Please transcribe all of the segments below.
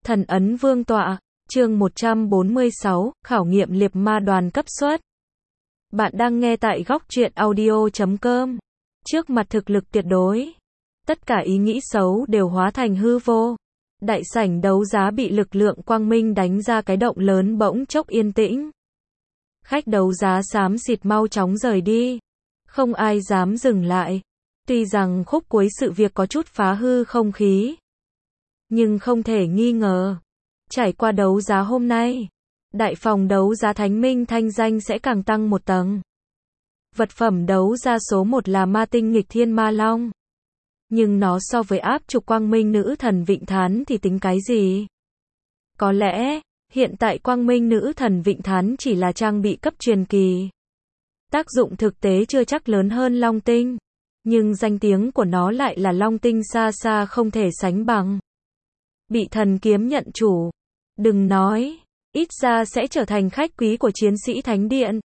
Thần ấn vương tọa, chương 146, khảo nghiệm liệp ma đoàn cấp suất. Bạn đang nghe tại góc truyện audio.com. Trước mặt thực lực tuyệt đối, tất cả ý nghĩ xấu đều hóa thành hư vô. Đại sảnh đấu giá bị lực lượng quang minh đánh ra cái động lớn bỗng chốc yên tĩnh. Khách đấu giá xám xịt mau chóng rời đi. Không ai dám dừng lại. Tuy rằng khúc cuối sự việc có chút phá hư không khí, nhưng không thể nghi ngờ, trải qua đấu giá hôm nay, đại phòng đấu giá Thánh Minh thanh danh sẽ càng tăng một tầng. Vật phẩm đấu giá số 1 là ma tinh nghịch thiên ma long. Nhưng nó so với áp trục quang minh nữ thần Vịnh Thán thì tính cái gì? Có lẽ, hiện tại quang minh nữ thần Vịnh Thán chỉ là trang bị cấp truyền kỳ. Tác dụng thực tế chưa chắc lớn hơn long tinh. Nhưng danh tiếng của nó lại là long tinh xa xa không thể sánh bằng. Bị thần kiếm nhận chủ. Đừng nói, ít ra sẽ trở thành khách quý của chiến sĩ thánh điện.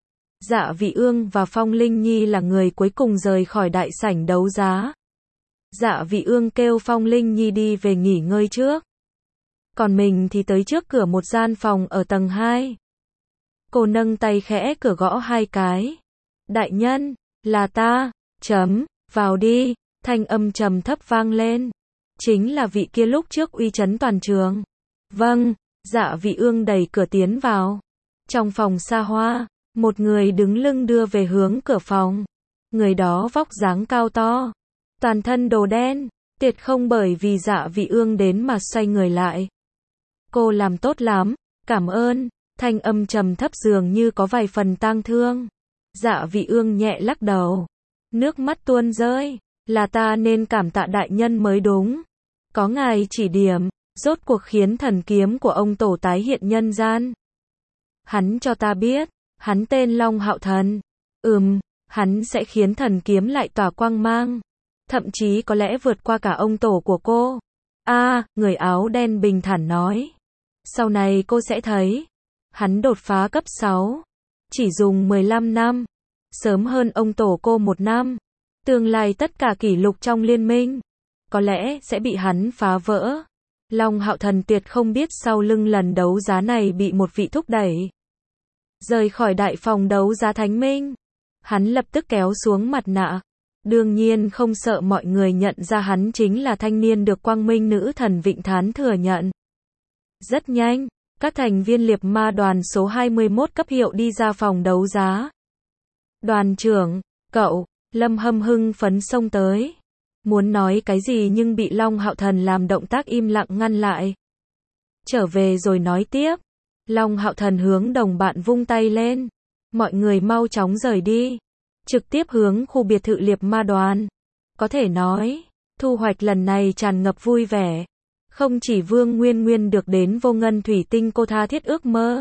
Dạ Vị Ương và Phong Linh Nhi là người cuối cùng rời khỏi đại sảnh đấu giá. Dạ Vị Ương kêu Phong Linh Nhi đi về nghỉ ngơi trước. Còn mình thì tới trước cửa một gian phòng ở tầng 2. Cô nâng tay khẽ cửa gõ 2 cái. Đại nhân, là ta, vào đi, thanh âm trầm thấp vang lên. Chính là vị kia lúc trước uy chấn toàn trường. Vâng, Dạ Vị Ương đẩy cửa tiến vào. Trong phòng xa hoa, một người đứng lưng đưa về hướng cửa phòng. Người đó vóc dáng cao to, toàn thân đồ đen, tuyệt không bởi vì Dạ Vị Ương đến mà xoay người lại. Cô làm tốt lắm, cảm ơn, thanh âm trầm thấp dường như có vài phần tang thương. Dạ Vị Ương nhẹ lắc đầu, nước mắt tuôn rơi, là ta nên cảm tạ đại nhân mới đúng. Có ngài chỉ điểm, rốt cuộc khiến thần kiếm của ông tổ tái hiện nhân gian. Hắn cho ta biết, hắn tên Long Hạo Thần. Hắn sẽ khiến thần kiếm lại tỏa quang mang. Thậm chí có lẽ vượt qua cả ông tổ của cô. Người áo đen bình thản nói. Sau này cô sẽ thấy. Hắn đột phá cấp 6. Chỉ dùng 15 năm. Sớm hơn ông tổ cô 1 năm. Tương lai tất cả kỷ lục trong liên minh có lẽ sẽ bị hắn phá vỡ. Long Hạo Thần tuyệt không biết sau lưng lần đấu giá này bị một vị thúc đẩy. Rời khỏi đại phòng đấu giá Thánh Minh. Hắn lập tức kéo xuống mặt nạ. Đương nhiên không sợ mọi người nhận ra hắn chính là thanh niên được quang minh nữ thần Vịnh Thán thừa nhận. Rất nhanh, các thành viên liệp ma đoàn số 21 cấp hiệu đi ra phòng đấu giá. Đoàn trưởng, cậu, Lâm Hâm hưng phấn xông tới. Muốn nói cái gì nhưng bị Long Hạo Thần làm động tác im lặng ngăn lại. Trở về rồi nói tiếp. Long Hạo Thần hướng đồng bạn vung tay lên. Mọi người mau chóng rời đi. Trực tiếp hướng khu biệt thự liệp ma đoàn. Có thể nói, thu hoạch lần này tràn ngập vui vẻ. Không chỉ Vương Nguyên Nguyên được đến vô ngân thủy tinh cô tha thiết ước mơ.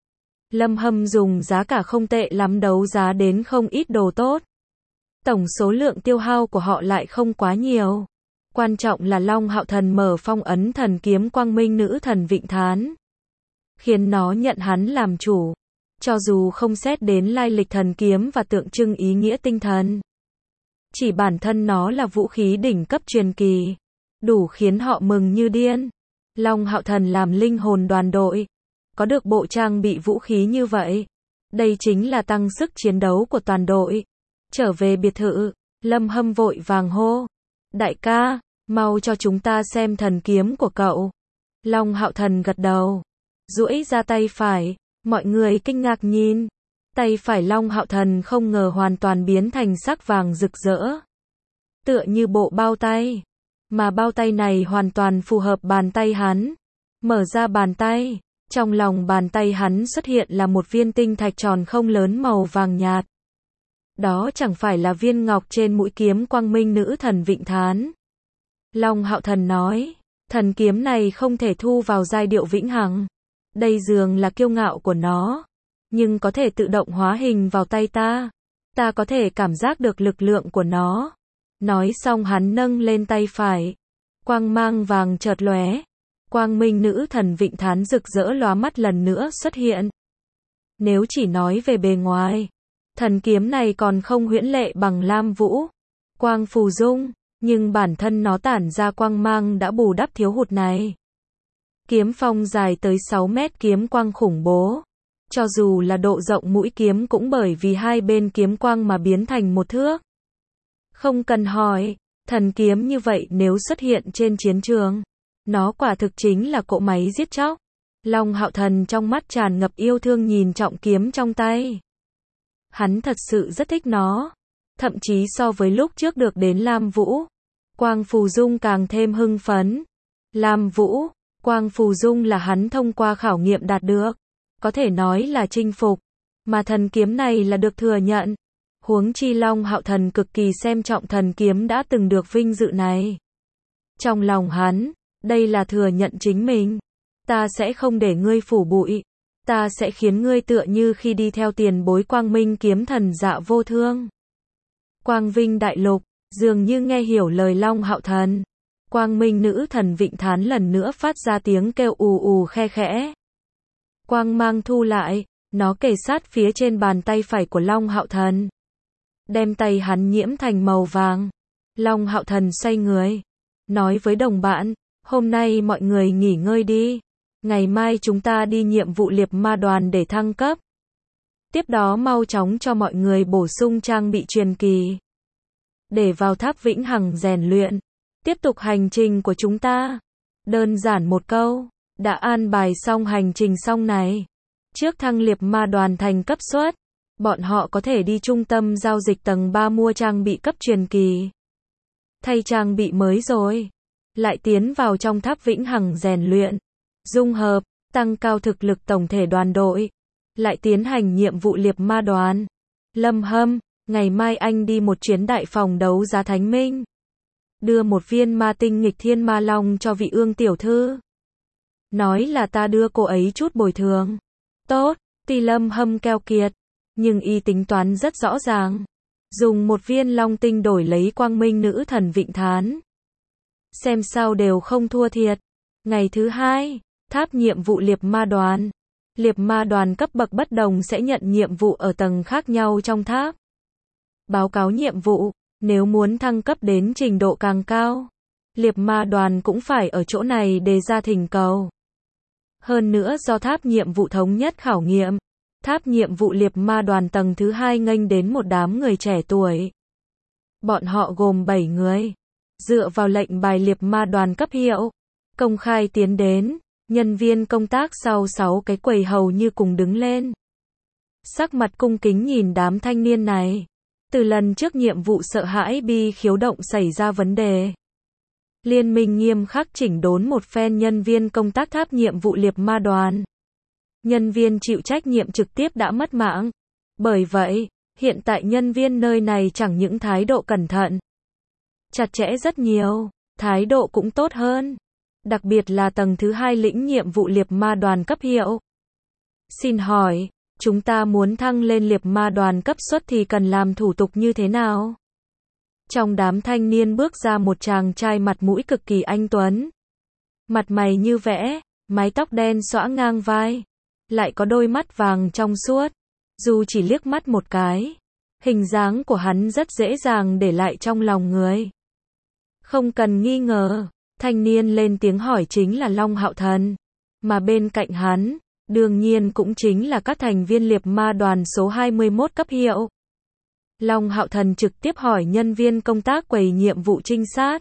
Lâm Hâm dùng giá cả không tệ lắm đấu giá đến không ít đồ tốt. Tổng số lượng tiêu hao của họ lại không quá nhiều. Quan trọng là Long Hạo Thần mở phong ấn thần kiếm quang minh nữ thần Vịnh Thán. Khiến nó nhận hắn làm chủ. Cho dù không xét đến lai lịch thần kiếm và tượng trưng ý nghĩa tinh thần. Chỉ bản thân nó là vũ khí đỉnh cấp truyền kỳ. Đủ khiến họ mừng như điên. Long Hạo Thần làm linh hồn đoàn đội. Có được bộ trang bị vũ khí như vậy. Đây chính là tăng sức chiến đấu của toàn đội. Trở về biệt thự, Lâm Hâm vội vàng hô. Đại ca, mau cho chúng ta xem thần kiếm của cậu. Long Hạo Thần gật đầu. Duỗi ra tay phải, mọi người kinh ngạc nhìn. Tay phải Long Hạo Thần không ngờ hoàn toàn biến thành sắc vàng rực rỡ. Tựa như bộ bao tay. Mà bao tay này hoàn toàn phù hợp bàn tay hắn. Mở ra bàn tay, trong lòng bàn tay hắn xuất hiện là một viên tinh thạch tròn không lớn màu vàng nhạt. Đó chẳng phải là viên ngọc trên mũi kiếm quang minh nữ thần Vịnh Thán. Long Hạo Thần nói, thần kiếm này không thể thu vào giai điệu vĩnh hằng. Đây dường là kiêu ngạo của nó, nhưng có thể tự động hóa hình vào tay ta. Ta có thể cảm giác được lực lượng của nó. Nói xong hắn nâng lên tay phải. Quang mang vàng chợt lóe. Quang minh nữ thần Vịnh Thán rực rỡ lóa mắt lần nữa xuất hiện. Nếu chỉ nói về bề ngoài, thần kiếm này còn không huyễn lệ bằng lam vũ, quang phù dung, nhưng bản thân nó tản ra quang mang đã bù đắp thiếu hụt này. Kiếm phong dài tới 6 mét, kiếm quang khủng bố. Cho dù là độ rộng mũi kiếm cũng bởi vì hai bên kiếm quang mà biến thành một thước. Không cần hỏi, thần kiếm như vậy nếu xuất hiện trên chiến trường, nó quả thực chính là cỗ máy giết chóc. Long Hạo Thần trong mắt tràn ngập yêu thương nhìn trọng kiếm trong tay. Hắn thật sự rất thích nó. Thậm chí so với lúc trước được đến Lam Vũ, Quang Phù Dung càng thêm hưng phấn. Lam Vũ, Quang Phù Dung là hắn thông qua khảo nghiệm đạt được. Có thể nói là chinh phục. Mà thần kiếm này là được thừa nhận. Huống chi Long Hạo Thần cực kỳ xem trọng thần kiếm đã từng được vinh dự này. Trong lòng hắn, đây là thừa nhận chính mình. Ta sẽ không để ngươi phủ bụi. Ta sẽ khiến ngươi tựa như khi đi theo tiền bối Quang Minh kiếm thần Dạ Vô Thương. Quang Vinh Đại Lục, dường như nghe hiểu lời Long Hạo Thần. Quang Minh nữ thần Vịnh Thán lần nữa phát ra tiếng kêu ù ù khe khẽ. Quang mang thu lại, nó kề sát phía trên bàn tay phải của Long Hạo Thần. Đem tay hắn nhiễm thành màu vàng. Long Hạo Thần xoay người, nói với đồng bạn, hôm nay mọi người nghỉ ngơi đi. Ngày mai chúng ta đi nhiệm vụ liệp ma đoàn để thăng cấp. Tiếp đó mau chóng cho mọi người bổ sung trang bị truyền kỳ. Để vào tháp vĩnh hằng rèn luyện. Tiếp tục hành trình của chúng ta. Đơn giản một câu, đã an bài xong hành trình xong này. Trước thăng liệp ma đoàn thành cấp suất, bọn họ có thể đi trung tâm giao dịch tầng 3 mua trang bị cấp truyền kỳ. Thay trang bị mới rồi. Lại tiến vào trong tháp vĩnh hằng rèn luyện. Dung hợp, tăng cao thực lực tổng thể đoàn đội. Lại tiến hành nhiệm vụ liệp ma đoàn. Lâm Hâm, ngày mai anh đi một chuyến đại phòng đấu giá Thánh Minh. Đưa một viên ma tinh nghịch thiên ma long cho vị Ương tiểu thư. Nói là ta đưa cô ấy chút bồi thường. Tốt, tuy Lâm Hâm keo kiệt, nhưng y tính toán rất rõ ràng. Dùng một viên long tinh đổi lấy Quang Minh nữ thần Vịnh Thán. Xem sao đều không thua thiệt. Ngày thứ hai, tháp nhiệm vụ liệp ma đoàn. Liệp ma đoàn cấp bậc bất đồng sẽ nhận nhiệm vụ ở tầng khác nhau trong tháp. Báo cáo nhiệm vụ, nếu muốn thăng cấp đến trình độ càng cao, liệp ma đoàn cũng phải ở chỗ này đề ra thỉnh cầu. Hơn nữa do tháp nhiệm vụ thống nhất khảo nghiệm, tháp nhiệm vụ liệp ma đoàn tầng thứ 2 nghênh đến một đám người trẻ tuổi. Bọn họ gồm 7 người. Dựa vào lệnh bài liệp ma đoàn cấp hiệu, công khai tiến đến, nhân viên công tác sau 6 cái quầy hầu như cùng đứng lên. Sắc mặt cung kính nhìn đám thanh niên này. Từ lần trước nhiệm vụ sợ hãi bi khiếu động xảy ra vấn đề. Liên minh nghiêm khắc chỉnh đốn một phen nhân viên công tác tháp nhiệm vụ liệp ma đoàn. Nhân viên chịu trách nhiệm trực tiếp đã mất mạng. Bởi vậy, hiện tại nhân viên nơi này chẳng những thái độ cẩn thận, chặt chẽ rất nhiều, thái độ cũng tốt hơn. Đặc biệt là tầng thứ 2 lĩnh nhiệm vụ liệp ma đoàn cấp hiệu. Xin hỏi, chúng ta muốn thăng lên liệp ma đoàn cấp suất thì cần làm thủ tục như thế nào? Trong đám thanh niên bước ra một chàng trai mặt mũi cực kỳ anh tuấn. Mặt mày như vẽ, mái tóc đen xõa ngang vai. Lại có đôi mắt vàng trong suốt. Dù chỉ liếc mắt một cái, hình dáng của hắn rất dễ dàng để lại trong lòng người. Không cần nghi ngờ, thanh niên lên tiếng hỏi chính là Long Hạo Thần. Mà bên cạnh hắn, đương nhiên cũng chính là các thành viên liệp ma đoàn số 21 cấp hiệu. Long Hạo Thần trực tiếp hỏi nhân viên công tác quầy nhiệm vụ trinh sát.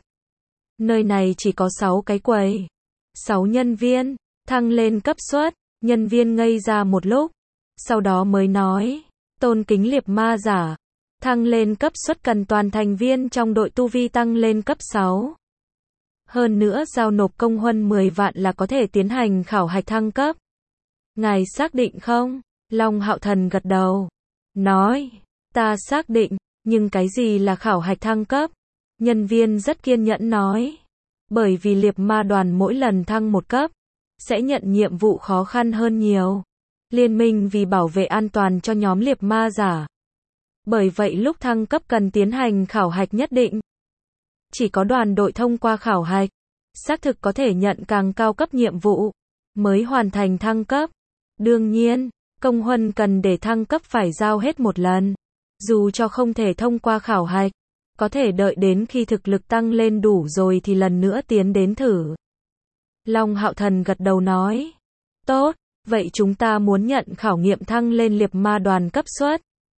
Nơi này chỉ có 6 cái quầy. 6 nhân viên, thăng lên cấp suất, nhân viên ngây ra một lúc. Sau đó mới nói, tôn kính liệp ma giả. Thăng lên cấp suất cần toàn thành viên trong đội tu vi tăng lên cấp 6. Hơn nữa giao nộp công huân 10 vạn là có thể tiến hành khảo hạch thăng cấp. Ngài xác định không? Long Hạo Thần gật đầu. Nói, ta xác định, nhưng cái gì là khảo hạch thăng cấp? Nhân viên rất kiên nhẫn nói. Bởi vì liệp ma đoàn mỗi lần thăng một cấp, sẽ nhận nhiệm vụ khó khăn hơn nhiều. Liên minh vì bảo vệ an toàn cho nhóm liệp ma giả. Bởi vậy lúc thăng cấp cần tiến hành khảo hạch nhất định. Chỉ có đoàn đội thông qua khảo hạch, xác thực có thể nhận càng cao cấp nhiệm vụ, mới hoàn thành thăng cấp. Đương nhiên, công huân cần để thăng cấp phải giao hết một lần. Dù cho không thể thông qua khảo hạch, có thể đợi đến khi thực lực tăng lên đủ rồi thì lần nữa tiến đến thử. Long Hạo Thần gật đầu nói. Tốt, vậy chúng ta muốn nhận khảo nghiệm thăng lên liệp ma đoàn cấp suất.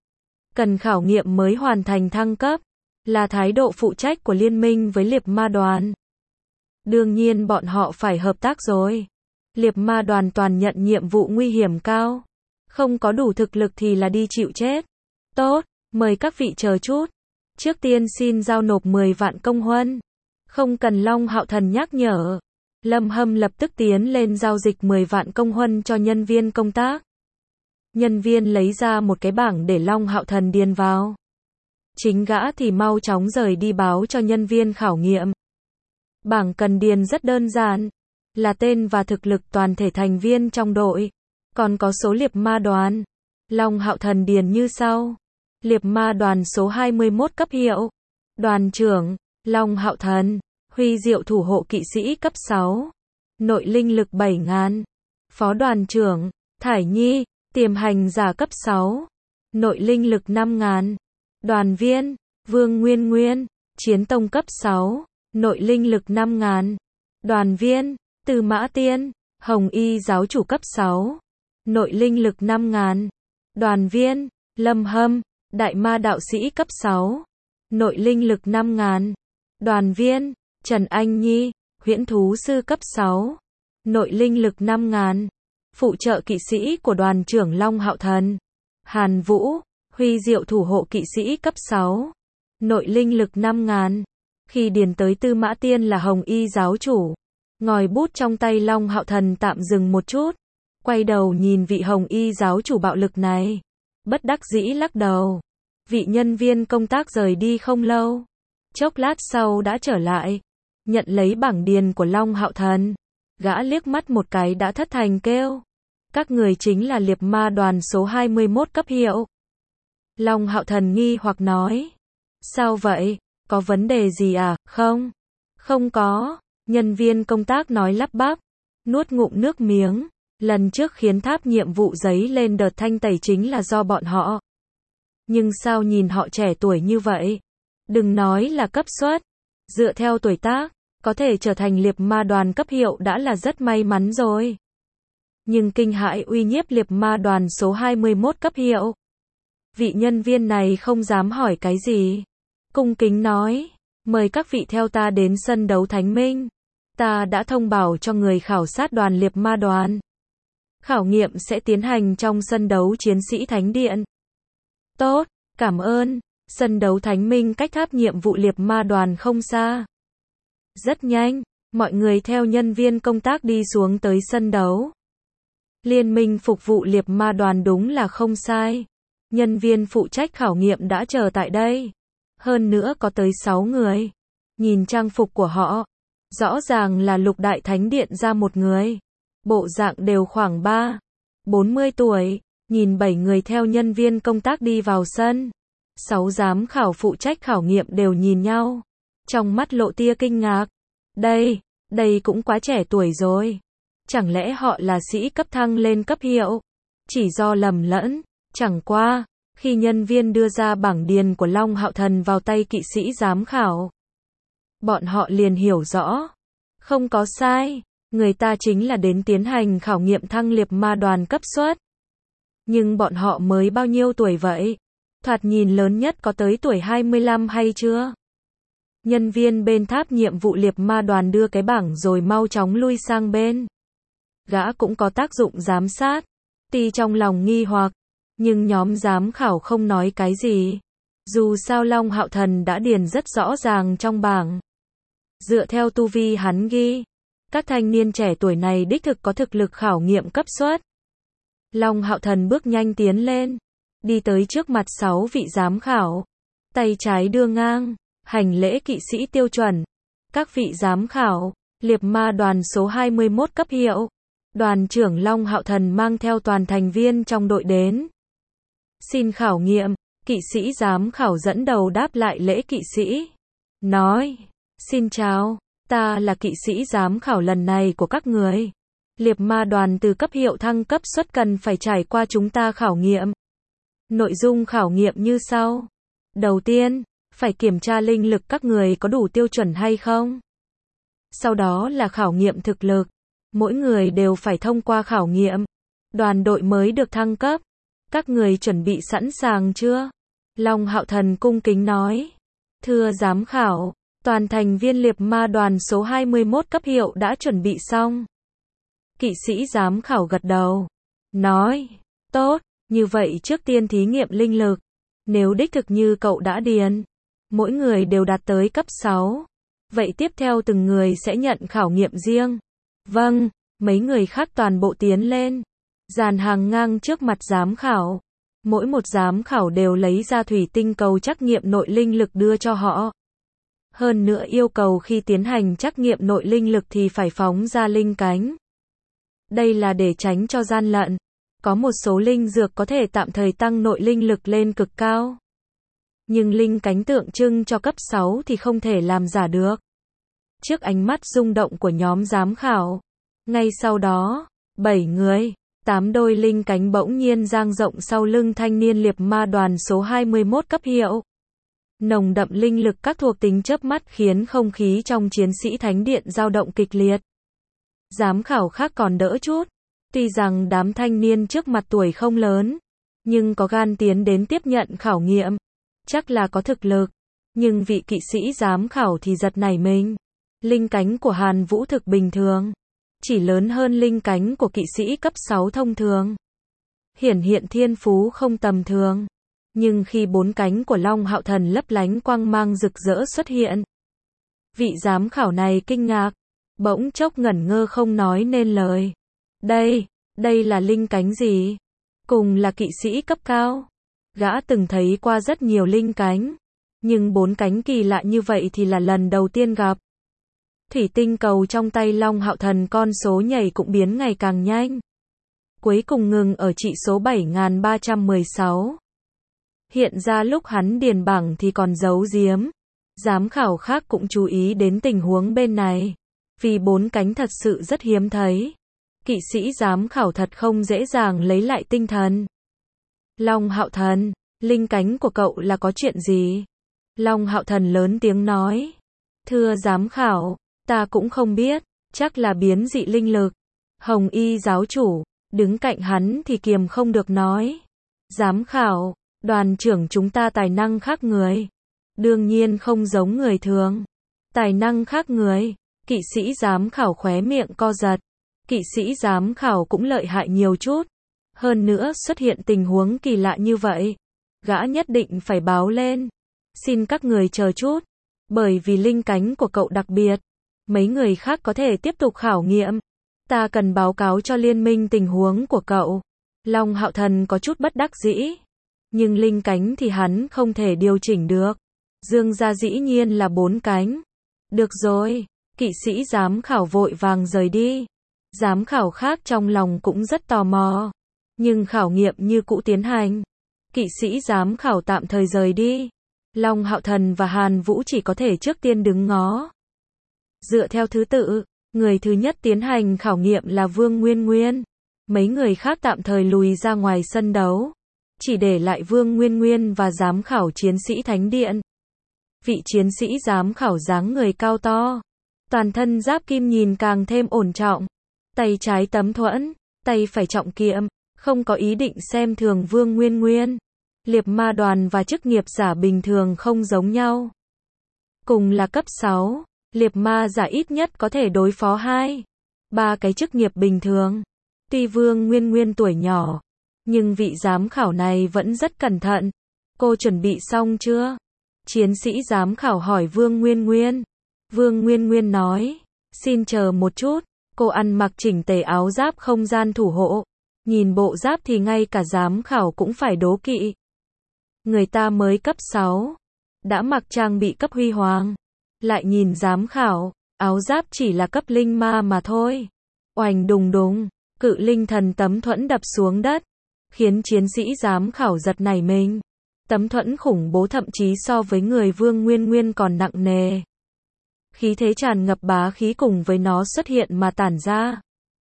Cần khảo nghiệm mới hoàn thành thăng cấp, là thái độ phụ trách của liên minh với liệp ma đoàn. Đương nhiên bọn họ phải hợp tác rồi. Liệp ma đoàn toàn nhận nhiệm vụ nguy hiểm cao. Không có đủ thực lực thì là đi chịu chết. Tốt, mời các vị chờ chút. Trước tiên xin giao nộp 10 vạn công huân. Không cần Long Hạo Thần nhắc nhở. Lâm Hâm lập tức tiến lên giao dịch 10 vạn công huân cho nhân viên công tác. Nhân viên lấy ra một cái bảng để Long Hạo Thần điền vào. Chính gã thì mau chóng rời đi báo cho nhân viên khảo nghiệm. Bảng cần điền rất đơn giản, là tên và thực lực toàn thể thành viên trong đội, còn có số liệp ma đoàn. Long Hạo Thần điền như sau. Liệp ma đoàn số 21 cấp hiệu. Đoàn trưởng, Long Hạo Thần. Huy diệu thủ hộ kỵ sĩ cấp 6. Nội linh lực 7.000. Phó đoàn trưởng, Thải Nhi, tiềm hành giả cấp 6. Nội linh lực 5.000. Đoàn viên, Vương Nguyên Nguyên, chiến tông cấp 6. Nội linh lực 5.000. Đoàn viên, Từ Mã Tiên, hồng y giáo chủ cấp 6. Nội linh lực 5.000. Đoàn viên, Lâm Hâm, đại ma đạo sĩ cấp 6. Nội linh lực 5.000. Đoàn viên, Trần Anh Nhi, huyễn thú sư cấp 6. Nội linh lực 5.000. Phụ trợ kỵ sĩ của đoàn trưởng Long Hạo Thần. Hàn Vũ, huy diệu thủ hộ kỵ sĩ cấp 6. Nội linh lực 5.000. Khi điền tới Tư Mã Tiên là hồng y giáo chủ. Ngòi bút trong tay Long Hạo Thần tạm dừng một chút. Quay đầu nhìn vị hồng y giáo chủ bạo lực này. Bất đắc dĩ lắc đầu. Vị nhân viên công tác rời đi không lâu. Chốc lát sau đã trở lại. Nhận lấy bảng điền của Long Hạo Thần. Gã liếc mắt một cái đã thất thành kêu. Các người chính là liệp ma đoàn số 21 cấp hiệu. Long Hạo Thần nghi hoặc nói. Sao vậy? Có vấn đề gì à? Không. Không có. Nhân viên công tác nói lắp bắp. Nuốt ngụm nước miếng. Lần trước khiến tháp nhiệm vụ giấy lên đợt thanh tẩy chính là do bọn họ. Nhưng sao nhìn họ trẻ tuổi như vậy? Đừng nói là cấp suất. Dựa theo tuổi tác, có thể trở thành liệp ma đoàn cấp hiệu đã là rất may mắn rồi. Nhưng kinh hãi uy nhiếp liệp ma đoàn số 21 cấp hiệu. Vị nhân viên này không dám hỏi cái gì. Cung kính nói, mời các vị theo ta đến sân đấu Thánh Minh. Ta đã thông báo cho người khảo sát đoàn liệp ma đoàn. Khảo nghiệm sẽ tiến hành trong sân đấu chiến sĩ Thánh Điện. Tốt, cảm ơn. Sân đấu Thánh Minh cách tháp nhiệm vụ liệp ma đoàn không xa. Rất nhanh, mọi người theo nhân viên công tác đi xuống tới sân đấu. Liên minh phục vụ liệp ma đoàn đúng là không sai. Nhân viên phụ trách khảo nghiệm đã chờ tại đây. Hơn nữa có tới 6 người. Nhìn trang phục của họ, rõ ràng là Lục Đại Thánh Điện ra một người. Bộ dạng đều khoảng 40 tuổi. Nhìn 7 người theo nhân viên công tác đi vào sân. 6 giám khảo phụ trách khảo nghiệm đều nhìn nhau. Trong mắt lộ tia kinh ngạc. Đây cũng quá trẻ tuổi rồi. Chẳng lẽ họ là sĩ cấp thăng lên cấp hiệu? Chỉ do lầm lẫn. Chẳng qua, khi nhân viên đưa ra bảng điền của Long Hạo Thần vào tay kỵ sĩ giám khảo, bọn họ liền hiểu rõ. Không có sai, người ta chính là đến tiến hành khảo nghiệm thăng liệp ma đoàn cấp suất. Nhưng bọn họ mới bao nhiêu tuổi vậy? Thoạt nhìn lớn nhất có tới tuổi 25 hay chưa? Nhân viên bên tháp nhiệm vụ liệp ma đoàn đưa cái bảng rồi mau chóng lui sang bên. Gã cũng có tác dụng giám sát. Tuy trong lòng nghi hoặc, nhưng nhóm giám khảo không nói cái gì. Dù sao Long Hạo Thần đã điền rất rõ ràng trong bảng. Dựa theo tu vi hắn ghi, các thanh niên trẻ tuổi này đích thực có thực lực khảo nghiệm cấp suất. Long Hạo Thần bước nhanh tiến lên, đi tới trước mặt 6 vị giám khảo. Tay trái đưa ngang, hành lễ kỵ sĩ tiêu chuẩn. Các vị giám khảo, liệp ma đoàn số 21 cấp hiệu. Đoàn trưởng Long Hạo Thần mang theo toàn thành viên trong đội đến. Xin khảo nghiệm, kỵ sĩ giám khảo dẫn đầu đáp lại lễ kỵ sĩ. Nói, xin chào, ta là kỵ sĩ giám khảo lần này của các người. Liệp ma đoàn từ cấp hiệu thăng cấp suất cần phải trải qua chúng ta khảo nghiệm. Nội dung khảo nghiệm như sau. Đầu tiên, phải kiểm tra linh lực các người có đủ tiêu chuẩn hay không. Sau đó là khảo nghiệm thực lực. Mỗi người đều phải thông qua khảo nghiệm. Đoàn đội mới được thăng cấp. Các người chuẩn bị sẵn sàng chưa? Long Hạo Thần cung kính nói. Thưa giám khảo, toàn thành viên liệp ma đoàn số 21 cấp hiệu đã chuẩn bị xong. Kỵ sĩ giám khảo gật đầu. Nói, tốt, như vậy trước tiên thí nghiệm linh lực. Nếu đích thực như cậu đã điền, mỗi người đều đạt tới cấp 6. Vậy tiếp theo từng người sẽ nhận khảo nghiệm riêng. Vâng, mấy người khác toàn bộ tiến lên. Dàn hàng ngang trước mặt giám khảo. Mỗi một giám khảo đều lấy ra thủy tinh cầu trắc nghiệm nội linh lực đưa cho họ. Hơn nữa yêu cầu khi tiến hành trắc nghiệm nội linh lực thì phải phóng ra linh cánh. Đây là để tránh cho gian lận. Có một số linh dược có thể tạm thời tăng nội linh lực lên cực cao. Nhưng linh cánh tượng trưng cho cấp 6 thì không thể làm giả được. Trước ánh mắt rung động của nhóm giám khảo. Ngay sau đó, 7 người, 8 đôi linh cánh bỗng nhiên dang rộng sau lưng thanh niên liệp ma đoàn số 21 cấp hiệu. Nồng đậm linh lực các thuộc tính chớp mắt khiến không khí trong chiến sĩ thánh điện dao động kịch liệt. Giám khảo khác còn đỡ chút. Tuy rằng đám thanh niên trước mặt tuổi không lớn, nhưng có gan tiến đến tiếp nhận khảo nghiệm. Chắc là có thực lực. Nhưng vị kỵ sĩ giám khảo thì giật nảy mình. Linh cánh của Hàn Vũ thực bình thường. Chỉ lớn hơn linh cánh của kỵ sĩ cấp 6 thông thường. Hiển hiện thiên phú không tầm thường. Nhưng khi 4 cánh của Long Hạo Thần lấp lánh quang mang rực rỡ xuất hiện. Vị giám khảo này kinh ngạc. Bỗng chốc ngẩn ngơ không nói nên lời. Đây là linh cánh gì? Cùng là kỵ sĩ cấp cao. Gã từng thấy qua rất nhiều linh cánh. Nhưng 4 cánh kỳ lạ như vậy thì là lần đầu tiên gặp. Thủy tinh cầu trong tay Long Hạo Thần con số nhảy cũng biến ngày càng nhanh. Cuối cùng ngừng ở trị số 7316. Hiện ra lúc hắn điền bảng thì còn giấu giếm. Giám khảo khác cũng chú ý đến tình huống bên này. Vì 4 cánh thật sự rất hiếm thấy. Kỵ sĩ giám khảo thật không dễ dàng lấy lại tinh thần. Long Hạo Thần, linh cánh của cậu là có chuyện gì? Long Hạo Thần lớn tiếng nói. Thưa giám khảo, ta cũng không biết, chắc là biến dị linh lực. Hồng Y giáo chủ, đứng cạnh hắn thì kiềm không được nói. Giám khảo, đoàn trưởng chúng ta tài năng khác người. Đương nhiên không giống người thường. Tài năng khác người, kỵ sĩ giám khảo khóe miệng co giật. Kỵ sĩ giám khảo cũng lợi hại nhiều chút. Hơn nữa xuất hiện tình huống kỳ lạ như vậy. Gã nhất định phải báo lên. Xin các người chờ chút. Bởi vì linh cánh của cậu đặc biệt. Mấy người khác có thể tiếp tục khảo nghiệm. Ta cần báo cáo cho liên minh tình huống của cậu. Long Hạo Thần có chút bất đắc dĩ. Nhưng linh cánh thì hắn không thể điều chỉnh được. Dương gia dĩ nhiên là 4 cánh. Được rồi. Kỵ sĩ giám khảo vội vàng rời đi. Giám khảo khác trong lòng cũng rất tò mò. Nhưng khảo nghiệm như cũ tiến hành. Kỵ sĩ giám khảo tạm thời rời đi. Long Hạo Thần và Hàn Vũ chỉ có thể trước tiên đứng ngó. Dựa theo thứ tự, người thứ nhất tiến hành khảo nghiệm là Vương Nguyên Nguyên. Mấy người khác tạm thời lùi ra ngoài sân đấu. Chỉ để lại Vương Nguyên Nguyên và giám khảo chiến sĩ thánh điện. Vị chiến sĩ giám khảo dáng người cao to. Toàn thân giáp kim nhìn càng thêm ổn trọng. Tay trái tấm thuẫn, tay phải trọng kiệm. Không có ý định xem thường Vương Nguyên Nguyên. Liệp ma đoàn và chức nghiệp giả bình thường không giống nhau. Cùng là cấp 6, liệp ma giả ít nhất có thể đối phó 2-3 cái chức nghiệp bình thường. Tuy Vương Nguyên Nguyên tuổi nhỏ, nhưng vị giám khảo này vẫn rất cẩn thận. Cô chuẩn bị xong chưa? Chiến sĩ giám khảo hỏi Vương Nguyên Nguyên. Vương Nguyên Nguyên nói, xin chờ một chút. Cô ăn mặc chỉnh tề áo giáp không gian thủ hộ. Nhìn bộ giáp thì ngay cả giám khảo cũng phải đố kỵ. Người ta mới cấp 6, đã mặc trang bị cấp huy hoàng. Lại nhìn giám khảo, áo giáp chỉ là cấp linh ma mà thôi. Oành đùng đùng, cự linh thần tấm thuẫn đập xuống đất, khiến chiến sĩ giám khảo giật nảy mình. Tấm thuẫn khủng bố thậm chí so với người Vương Nguyên Nguyên còn nặng nề. Khí thế tràn ngập bá khí cùng với nó xuất hiện mà tản ra.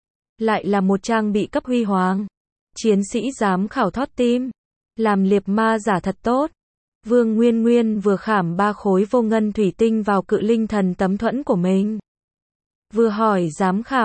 Lại là một trang bị cấp huy hoàng. Chiến sĩ giám khảo thót tim. Làm liệp ma giả thật tốt. Vương Nguyên Nguyên vừa khảm 3 khối vô ngân thủy tinh vào cự linh thần tấm thuẫn của mình. Vừa hỏi giám khảo,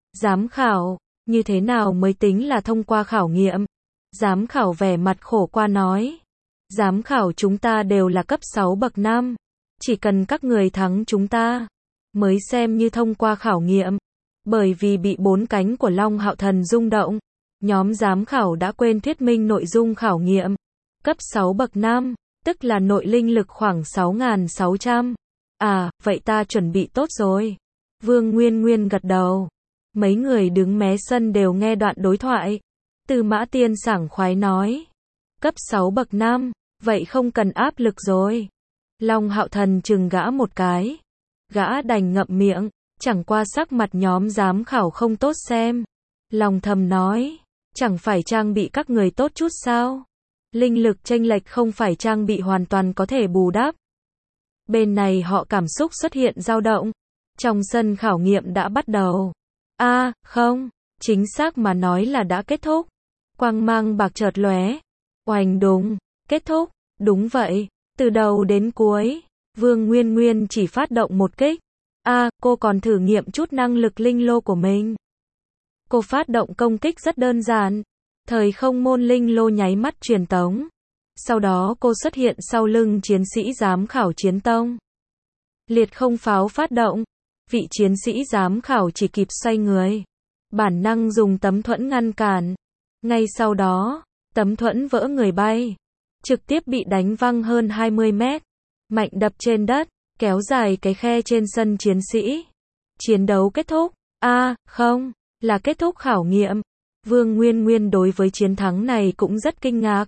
Giám khảo, như thế nào mới tính là thông qua khảo nghiệm? Giám khảo vẻ mặt khổ qua nói. Giám khảo chúng ta đều là cấp 6 bậc 5. Chỉ cần các người thắng chúng ta, mới xem như thông qua khảo nghiệm. Bởi vì bị 4 cánh của Long Hạo Thần rung động, nhóm giám khảo đã quên thuyết minh nội dung khảo nghiệm. Cấp 6 bậc 5, tức là nội linh lực khoảng 6.600. À, vậy ta chuẩn bị tốt rồi. Vương Nguyên Nguyên gật đầu. Mấy người đứng mé sân đều nghe đoạn đối thoại. Tư Mã Tiên sảng khoái nói. Cấp 6 bậc 5, vậy không cần áp lực rồi. Long Hạo Thần chừng gã một cái. Gã đành ngậm miệng, chẳng qua sắc mặt nhóm giám khảo không tốt xem. Lòng thầm nói, chẳng phải trang bị các người tốt chút sao? Linh lực chênh lệch không phải trang bị hoàn toàn có thể bù đắp. Bên này họ cảm xúc xuất hiện dao động. Trong sân khảo nghiệm đã bắt đầu. Không, chính xác mà nói là đã kết thúc. Quang mang bạc chợt lóe. Oành đùng, kết thúc, đúng vậy, từ đầu đến cuối, Vương Nguyên Nguyên chỉ phát động một kích. Cô còn thử nghiệm chút năng lực linh lô của mình. Cô phát động công kích rất đơn giản. Thời không môn linh lô nháy mắt truyền tống. Sau đó cô xuất hiện sau lưng chiến sĩ giám khảo chiến tông. Liệt không pháo phát động. Vị chiến sĩ giám khảo chỉ kịp xoay người. Bản năng dùng tấm thuẫn ngăn cản. Ngay sau đó, tấm thuẫn vỡ người bay. Trực tiếp bị đánh văng hơn 20 mét. Mạnh đập trên đất, kéo dài cái khe trên sân chiến sĩ. Chiến đấu kết thúc. Không, là kết thúc khảo nghiệm. Vương Nguyên Nguyên đối với chiến thắng này cũng rất kinh ngạc.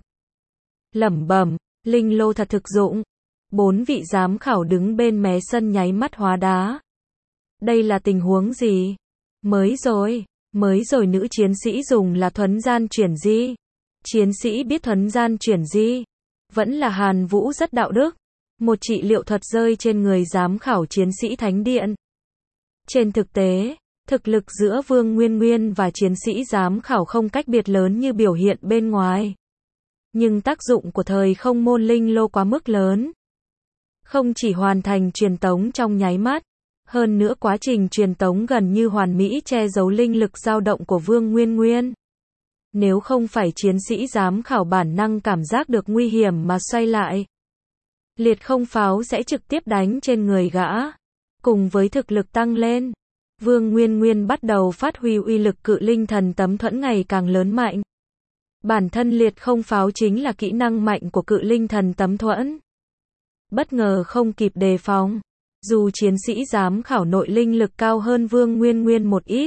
Lẩm bẩm, linh lô thật thực dụng. 4 vị giám khảo đứng bên mé sân nháy mắt hóa đá. Đây là tình huống gì? Mới rồi nữ chiến sĩ dùng là thuấn gian chuyển di. Chiến sĩ biết thuấn gian chuyển di. Vẫn là Hàn Vũ rất đạo đức. Một trị liệu thuật rơi trên người giám khảo chiến sĩ Thánh Điện. Trên thực tế, thực lực giữa Vương Nguyên Nguyên và chiến sĩ giám khảo không cách biệt lớn như biểu hiện bên ngoài. Nhưng tác dụng của thời không môn linh lô quá mức lớn. Không chỉ hoàn thành truyền tống trong nháy mắt, hơn nữa quá trình truyền tống gần như hoàn mỹ che giấu linh lực dao động của Vương Nguyên Nguyên. Nếu không phải chiến sĩ giám khảo bản năng cảm giác được nguy hiểm mà xoay lại, liệt không pháo sẽ trực tiếp đánh trên người gã. Cùng với thực lực tăng lên, Vương Nguyên Nguyên bắt đầu phát huy uy lực cự linh thần tấm thuẫn ngày càng lớn mạnh. Bản thân liệt không pháo chính là kỹ năng mạnh của cự linh thần tấm thuẫn. Bất ngờ không kịp đề phòng. Dù chiến sĩ giám khảo nội linh lực cao hơn Vương Nguyên Nguyên một ít,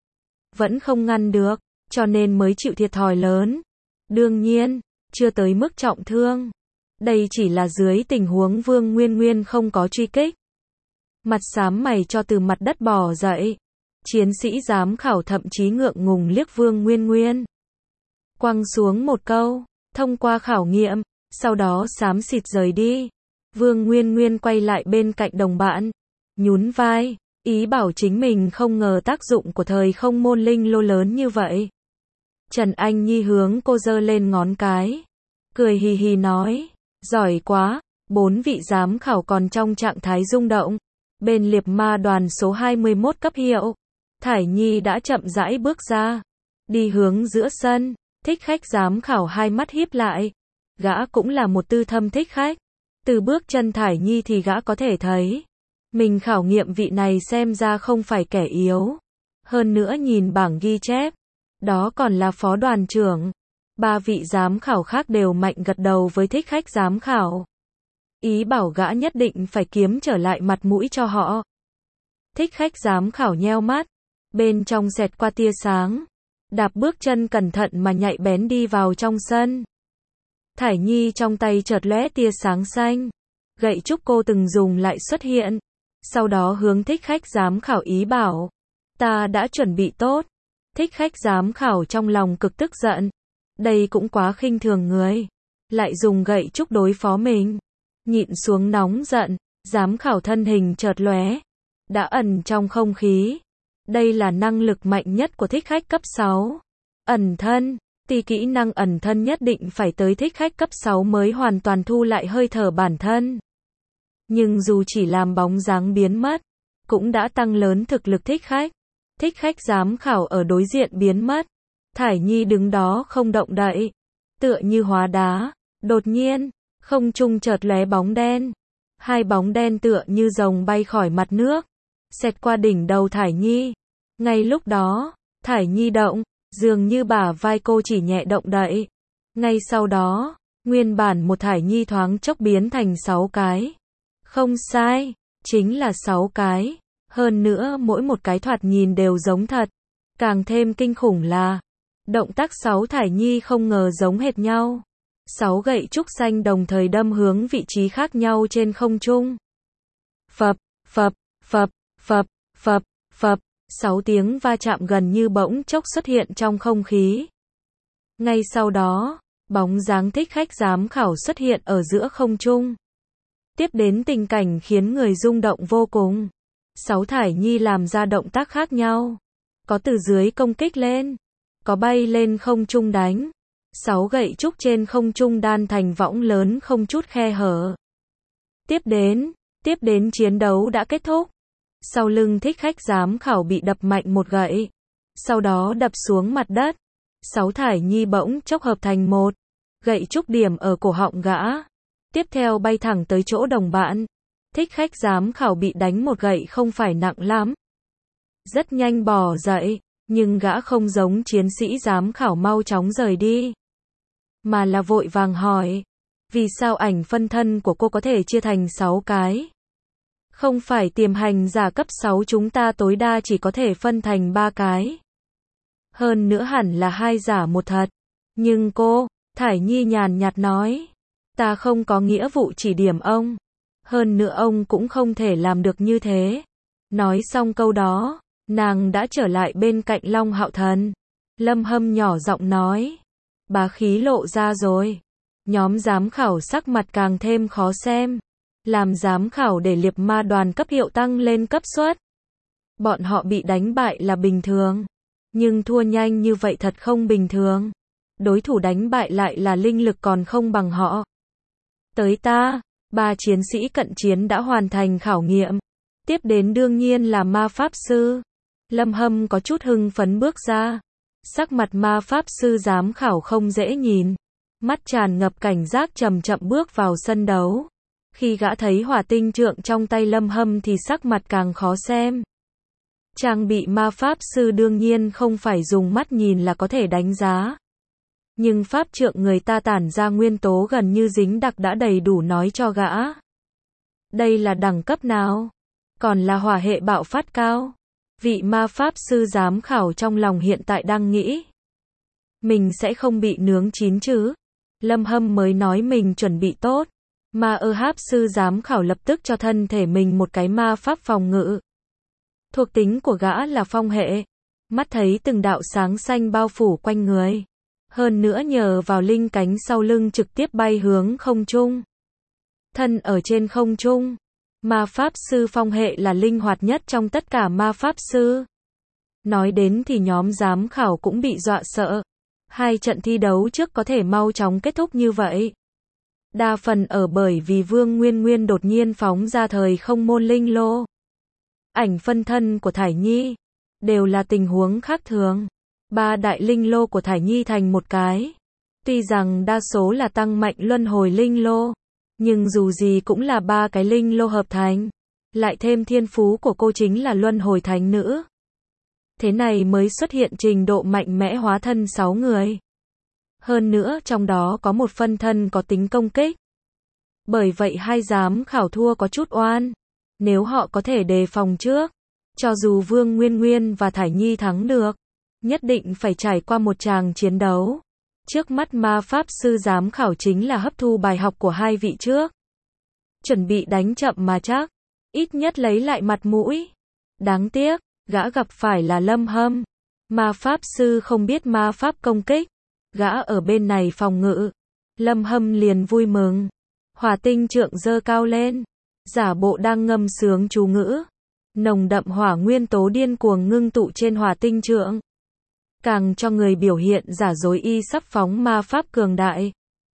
vẫn không ngăn được, cho nên mới chịu thiệt thòi lớn. Đương nhiên, chưa tới mức trọng thương. Đây chỉ là dưới tình huống Vương Nguyên Nguyên không có truy kích. Mặt xám mày cho từ mặt đất bò dậy. Chiến sĩ giám khảo thậm chí ngượng ngùng liếc Vương Nguyên Nguyên. Quăng xuống một câu, thông qua khảo nghiệm, sau đó xám xịt rời đi. Vương Nguyên Nguyên quay lại bên cạnh đồng bạn, nhún vai, ý bảo chính mình không ngờ tác dụng của thời không môn linh lô lớn như vậy. Trần Anh Nhi hướng cô giơ lên ngón cái, cười hì hì nói, giỏi quá. 4 vị giám khảo còn trong trạng thái rung động. Bên liệp ma đoàn số 21 cấp hiệu, Thải Nhi đã chậm rãi bước ra, đi hướng giữa sân. Thích khách giám khảo hai mắt híp lại. Gã cũng là một tư thâm thích khách. Từ bước chân Thải Nhi thì gã có thể thấy, mình khảo nghiệm vị này xem ra không phải kẻ yếu. Hơn nữa nhìn bảng ghi chép, đó còn là phó đoàn trưởng. 3 vị giám khảo khác đều mạnh gật đầu với thích khách giám khảo. Ý bảo gã nhất định phải kiếm trở lại mặt mũi cho họ. Thích khách giám khảo nheo mắt, bên trong xẹt qua tia sáng. Đạp bước chân cẩn thận mà nhạy bén đi vào trong sân. Thải Nhi trong tay chợt lóe tia sáng xanh. Gậy trúc cô từng dùng lại xuất hiện. Sau đó hướng thích khách giám khảo ý bảo. Ta đã chuẩn bị tốt. Thích khách giám khảo trong lòng cực tức giận. Đây cũng quá khinh thường người. Lại dùng gậy trúc đối phó mình. Nhịn xuống nóng giận, giám khảo thân hình chợt lóe. Đã ẩn trong không khí. Đây là năng lực mạnh nhất của thích khách cấp 6. Ẩn thân. Thì kỹ năng ẩn thân nhất định phải tới thích khách cấp 6 mới hoàn toàn thu lại hơi thở bản thân. Nhưng dù chỉ làm bóng dáng biến mất, cũng đã tăng lớn thực lực thích khách. Thích khách giám khảo ở đối diện biến mất. Thải Nhi đứng đó không động đậy, tựa như hóa đá. Đột nhiên, không trung chợt lóe bóng đen. Hai bóng đen tựa như rồng bay khỏi mặt nước, xẹt qua đỉnh đầu Thải Nhi. Ngay lúc đó, Thải Nhi động, dường như bả vai cô chỉ nhẹ động đậy. Ngay sau đó, nguyên bản một Thải Nhi thoáng chốc biến thành 6 cái. Không sai, chính là 6 cái. Hơn nữa mỗi một cái thoạt nhìn đều giống thật. Càng thêm kinh khủng là, động tác 6 Thải Nhi không ngờ giống hệt nhau. 6 gậy trúc xanh đồng thời đâm hướng vị trí khác nhau trên không trung. Phập, phập, phập, phập, phập, phập, 6 tiếng va chạm gần như bỗng chốc xuất hiện trong không khí. Ngay sau đó, bóng dáng thích khách giám khảo xuất hiện ở giữa không trung. Tiếp đến tình cảnh khiến người rung động vô cùng. 6 Thải Nhi làm ra động tác khác nhau. Có từ dưới công kích lên, có bay lên không trung đánh. 6 gậy trúc trên không trung đan thành võng lớn không chút khe hở. Tiếp đến chiến đấu đã kết thúc. Sau lưng thích khách giám khảo bị đập mạnh một gậy, sau đó đập xuống mặt đất. 6 Thải Nhi bỗng chốc hợp thành một, gậy trúc điểm ở cổ họng gã. Tiếp theo bay thẳng tới chỗ đồng bạn. Thích khách giám khảo bị đánh một gậy không phải nặng lắm, rất nhanh bỏ dậy, nhưng gã không giống chiến sĩ giám khảo mau chóng rời đi, mà là vội vàng hỏi, vì sao ảnh phân thân của cô có thể chia thành 6 cái? Không phải tiềm hành giả cấp 6 chúng ta tối đa chỉ có thể phân thành 3 cái. Hơn nữa hẳn là 2 giả 1 thật. Nhưng cô, Thải Nhi nhàn nhạt nói, ta không có nghĩa vụ chỉ điểm ông. Hơn nữa ông cũng không thể làm được như thế. Nói xong câu đó, nàng đã trở lại bên cạnh Long Hạo Thần. Lâm Hâm nhỏ giọng nói, bá khí lộ ra rồi. Nhóm giám khảo sắc mặt càng thêm khó xem. Làm giám khảo để liệp ma đoàn cấp hiệu tăng lên cấp suất. Bọn họ bị đánh bại là bình thường. Nhưng thua nhanh như vậy thật không bình thường. Đối thủ đánh bại lại là linh lực còn không bằng họ. Tới ta, 3 chiến sĩ cận chiến đã hoàn thành khảo nghiệm. Tiếp đến đương nhiên là ma pháp sư. Lâm Hâm có chút hưng phấn bước ra. Sắc mặt ma pháp sư giám khảo không dễ nhìn. Mắt tràn ngập cảnh giác chậm chậm bước vào sân đấu. Khi gã thấy hỏa tinh trượng trong tay Lâm Hâm thì sắc mặt càng khó xem. Trang bị ma pháp sư đương nhiên không phải dùng mắt nhìn là có thể đánh giá. Nhưng pháp trượng người ta tản ra nguyên tố gần như dính đặc đã đầy đủ nói cho gã. Đây là đẳng cấp nào? Còn là hỏa hệ bạo phát cao. Vị ma pháp sư giám khảo trong lòng hiện tại đang nghĩ. Mình sẽ không bị nướng chín chứ? Lâm Hâm mới nói mình chuẩn bị tốt. Ma háp sư giám khảo lập tức cho thân thể mình một cái ma pháp phòng ngự. Thuộc tính của gã là phong hệ. Mắt thấy từng đạo sáng xanh bao phủ quanh người. Hơn nữa nhờ vào linh cánh sau lưng trực tiếp bay hướng không trung. Thân ở trên không trung. Ma pháp sư phong hệ là linh hoạt nhất trong tất cả ma pháp sư. Nói đến thì nhóm giám khảo cũng bị dọa sợ. 2 trận thi đấu trước có thể mau chóng kết thúc như vậy. Đa phần ở bởi vì Vương Nguyên Nguyên đột nhiên phóng ra thời không môn linh lô. Ảnh phân thân của Thải Nhi. Đều là tình huống khác thường. 3 đại linh lô của Thải Nhi thành một cái. Tuy rằng đa số là tăng mạnh luân hồi linh lô. Nhưng dù gì cũng là 3 cái linh lô hợp thành. Lại thêm thiên phú của cô chính là luân hồi thánh nữ. Thế này mới xuất hiện trình độ mạnh mẽ hóa thân 6 người. Hơn nữa trong đó có một phân thân có tính công kích. Bởi vậy 2 giám khảo thua có chút oan. Nếu họ có thể đề phòng trước, cho dù Vương Nguyên Nguyên và Thải Nhi thắng được, nhất định phải trải qua một tràng chiến đấu. Trước mắt ma pháp sư giám khảo chính là hấp thu bài học của 2 vị trước. Chuẩn bị đánh chậm mà chắc, ít nhất lấy lại mặt mũi. Đáng tiếc, gã gặp phải là Lâm Hâm. Ma pháp sư không biết ma pháp công kích. Gã ở bên này phòng ngự. Lâm Hâm liền vui mừng. Hỏa tinh trượng giơ cao lên. Giả bộ đang ngâm sướng chú ngữ. Nồng đậm hỏa nguyên tố điên cuồng ngưng tụ trên hỏa tinh trượng. Càng cho người biểu hiện giả dối y sắp phóng ma pháp cường đại.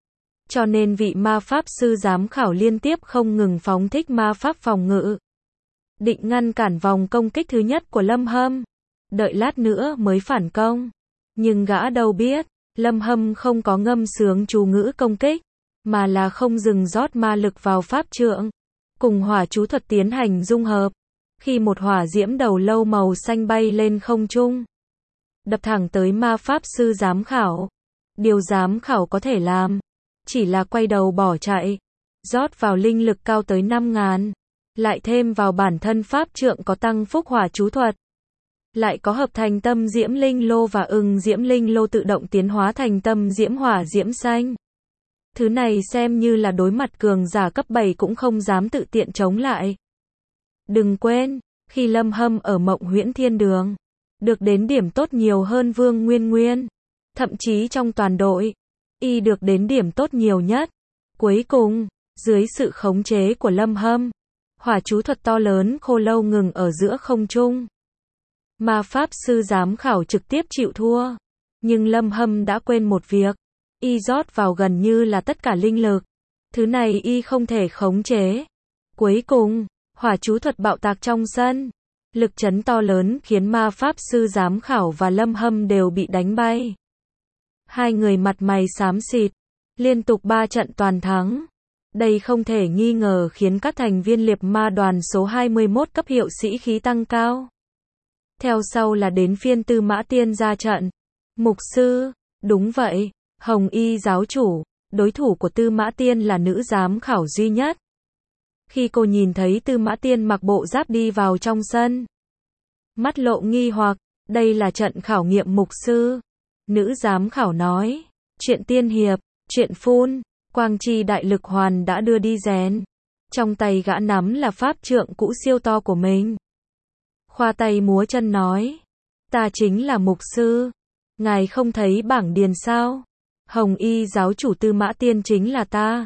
Cho nên vị ma pháp sư giám khảo liên tiếp không ngừng phóng thích ma pháp phòng ngự. Định ngăn cản vòng công kích thứ nhất của Lâm Hâm. đợi lát nữa mới phản công. Nhưng gã đâu biết, Lâm Hâm không có ngâm sướng chú ngữ công kích, mà là không dừng rót ma lực vào pháp trượng, cùng hỏa chú thuật tiến hành dung hợp. Khi một hỏa diễm đầu lâu màu xanh bay lên không trung, đập thẳng tới ma pháp sư giám khảo. Điều giám khảo có thể làm, chỉ là quay đầu bỏ chạy, rót vào linh lực cao tới 5.000, lại thêm vào bản thân pháp trượng có tăng phúc hỏa chú thuật. Lại có hợp thành tâm diễm linh lô và diễm linh lô tự động tiến hóa thành tâm diễm hỏa diễm xanh. Thứ này xem như là đối mặt cường giả cấp 7 cũng không dám tự tiện chống lại. Đừng quên, khi Lâm Hâm ở Mộng Huyễn Thiên Đường, được đến điểm tốt nhiều hơn Vương Nguyên Nguyên. Thậm chí trong toàn đội, y được đến điểm tốt nhiều nhất. Cuối cùng, dưới sự khống chế của Lâm Hâm, hỏa chú thuật to lớn khô lâu ngừng ở giữa không trung. Ma pháp sư giám khảo trực tiếp chịu thua. Nhưng Lâm Hâm đã quên một việc. Y rót vào gần như là tất cả linh lực. Thứ này y không thể khống chế. Cuối cùng, hỏa chú thuật bạo tạc trong sân. Lực chấn to lớn khiến ma pháp sư giám khảo và Lâm Hâm đều bị đánh bay. Hai người mặt mày xám xịt, liên tục 3 trận toàn thắng. Đây không thể nghi ngờ khiến các thành viên liệp ma đoàn số 21 cấp hiệu sĩ khí tăng cao. Theo sau là đến phiên Tư Mã Tiên ra trận. Mục sư, đúng vậy, Hồng Y giáo chủ, đối thủ của Tư Mã Tiên là nữ giám khảo duy nhất. Khi cô nhìn thấy Tư Mã Tiên mặc bộ giáp đi vào trong sân, mắt lộ nghi hoặc, đây là trận khảo nghiệm mục sư. Nữ giám khảo nói, chuyện tiên hiệp, chuyện phun, quang chi đại lực hoàn đã đưa đi rèn. Trong tay gã nắm là pháp trượng cũ siêu to của mình. Khoa tay múa chân nói, ta chính là mục sư. Ngài không thấy bảng điền sao? Hồng Y giáo chủ Tư Mã Tiên chính là ta.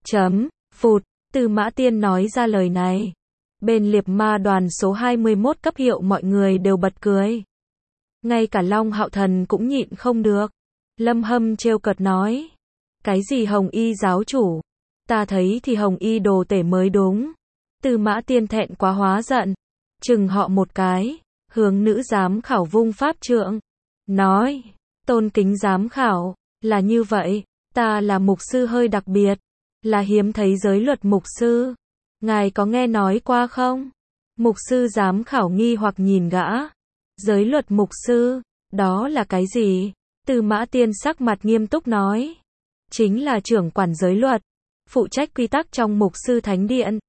Phụt, Tư Mã Tiên nói ra lời này. Bên liệp ma đoàn số 21 cấp hiệu mọi người đều bật cười. Ngay cả Long Hạo Thần cũng nhịn không được. Lâm Hâm trêu cợt nói, cái gì Hồng Y giáo chủ? Ta thấy thì Hồng Y đồ tể mới đúng. Tư Mã Tiên thẹn quá hóa giận, chừng họ một cái, hướng nữ giám khảo vung pháp trượng, nói, tôn kính giám khảo, là như vậy, ta là mục sư hơi đặc biệt, là hiếm thấy giới luật mục sư. Ngài có nghe nói qua không? Mục sư giám khảo nghi hoặc nhìn gã. Giới luật mục sư, đó là cái gì? Tư Mã Tiên sắc mặt nghiêm túc nói, chính là trưởng quản giới luật, phụ trách quy tắc trong mục sư thánh điện.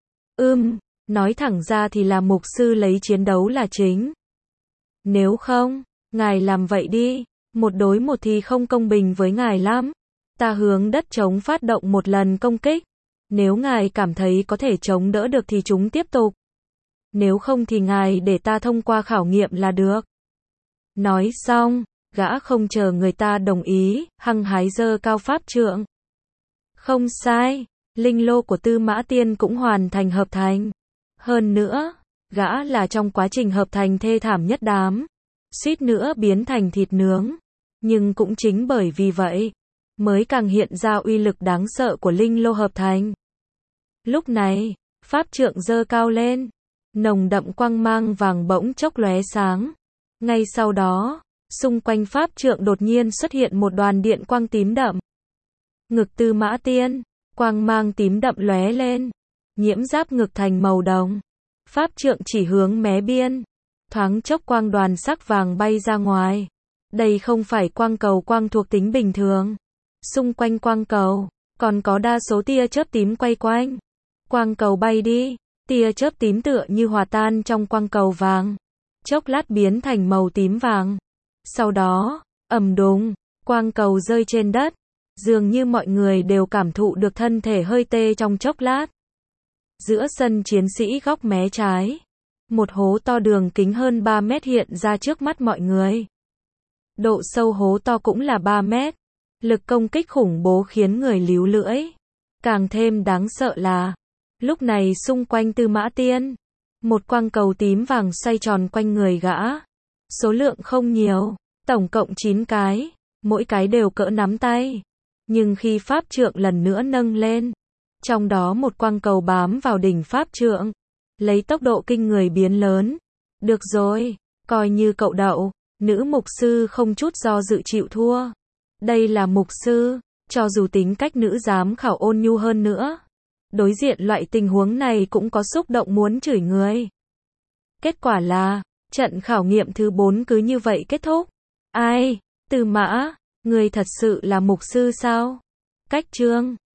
Nói thẳng ra thì là mục sư lấy chiến đấu là chính. Nếu không, ngài làm vậy đi, một đối một thì không công bình với ngài lắm. Ta hướng đất trống phát động một lần công kích. Nếu ngài cảm thấy có thể chống đỡ được thì chúng tiếp tục. Nếu không thì ngài để ta thông qua khảo nghiệm là được. Nói xong, gã không chờ người ta đồng ý, hăng hái giơ cao pháp trượng. Không sai, linh lô của Tư Mã Tiên cũng hoàn thành hợp thành. Hơn nữa, gã là trong quá trình hợp thành thê thảm nhất đám, suýt nữa biến thành thịt nướng. Nhưng cũng chính bởi vì vậy, mới càng hiện ra uy lực đáng sợ của linh lô hợp thành. Lúc này, pháp trượng giơ cao lên, nồng đậm quang mang vàng bỗng chốc lóe sáng. Ngay sau đó, xung quanh pháp trượng đột nhiên xuất hiện một đoàn điện quang tím đậm. Ngực Tư Mã Tiên, quang mang tím đậm lóe lên, nhiễm giáp ngực thành màu đồng. Pháp trượng chỉ hướng mé biên, thoáng chốc quang đoàn sắc vàng bay ra ngoài. Đây không phải quang cầu quang thuộc tính bình thường. Xung quanh quang cầu, còn có đa số tia chớp tím quay quanh. Quang cầu bay đi, tia chớp tím tựa như hòa tan trong quang cầu vàng. Chốc lát biến thành màu tím vàng. Sau đó, ầm đùng, quang cầu rơi trên đất. Dường như mọi người đều cảm thụ được thân thể hơi tê trong chốc lát. Giữa sân chiến sĩ góc mé trái, một hố to đường kính hơn 3 mét hiện ra trước mắt mọi người. Độ sâu hố to cũng là 3 mét. Lực công kích khủng bố khiến người líu lưỡi. Càng thêm đáng sợ là, lúc này xung quanh Tư Mã Tiên, một quang cầu tím vàng xoay tròn quanh người gã. Số lượng không nhiều, tổng cộng 9 cái, mỗi cái đều cỡ nắm tay. Nhưng khi pháp trượng lần nữa nâng lên, trong đó một quang cầu bám vào đỉnh pháp trượng, lấy tốc độ kinh người biến lớn. Được rồi, Coi như cậu đậu, nữ mục sư không chút do dự chịu thua. Đây là mục sư, cho dù tính cách nữ giám khảo ôn nhu hơn nữa, đối diện loại tình huống này cũng có xúc động muốn chửi người. Kết quả là, trận khảo nghiệm thứ 4 cứ như vậy kết thúc. Ai? Từ Mã, người thật sự là mục sư sao? Cách chương